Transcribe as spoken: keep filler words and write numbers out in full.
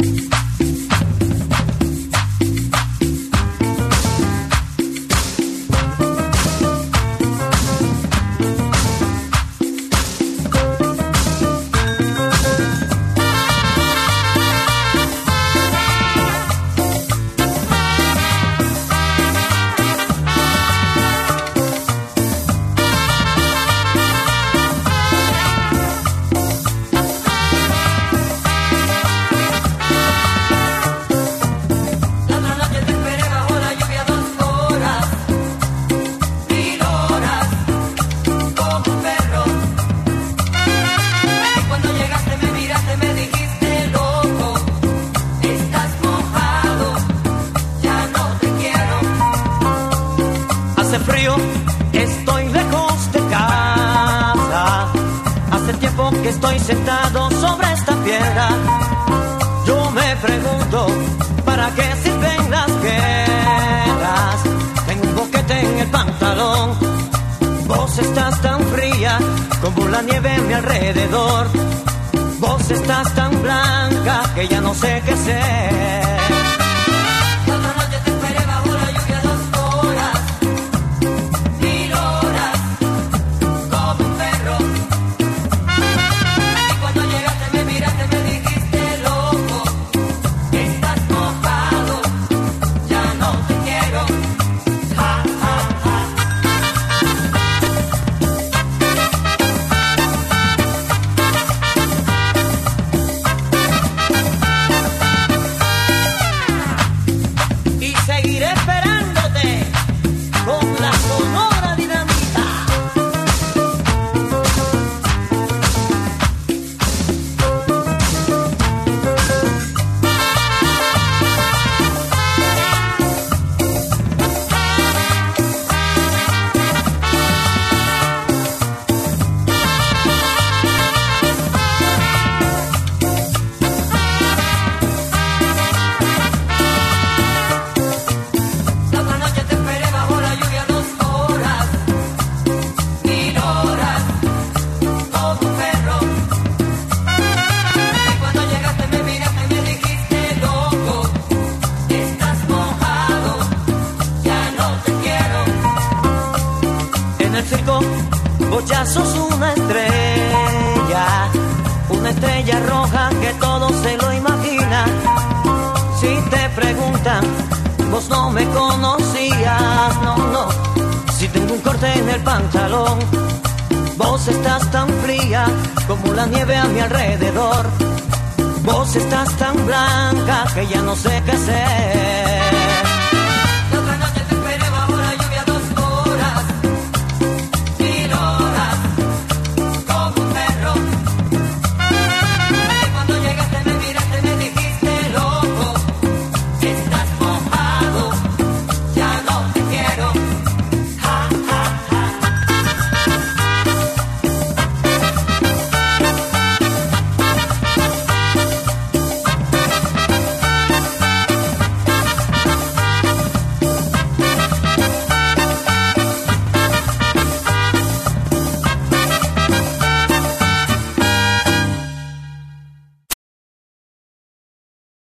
Estoy lejos de casa. Hace tiempo que estoy sentado sobre esta piedra. Yo me pregunto, ¿para qué sirven las guerras? Tengo un boquete en el pantalón. Vos estás tan fría como la nieve a mi alrededor. Vos estás tan blanca que ya no sé qué ser. Vos ya sos una estrella, una estrella roja que todo se lo imagina. Si te preguntan, vos no me conocías, no, no. Si tengo un corte en el pantalón, vos estás tan fría como la nieve a mi alrededor. Vos estás tan blanca que ya no sé qué hacer.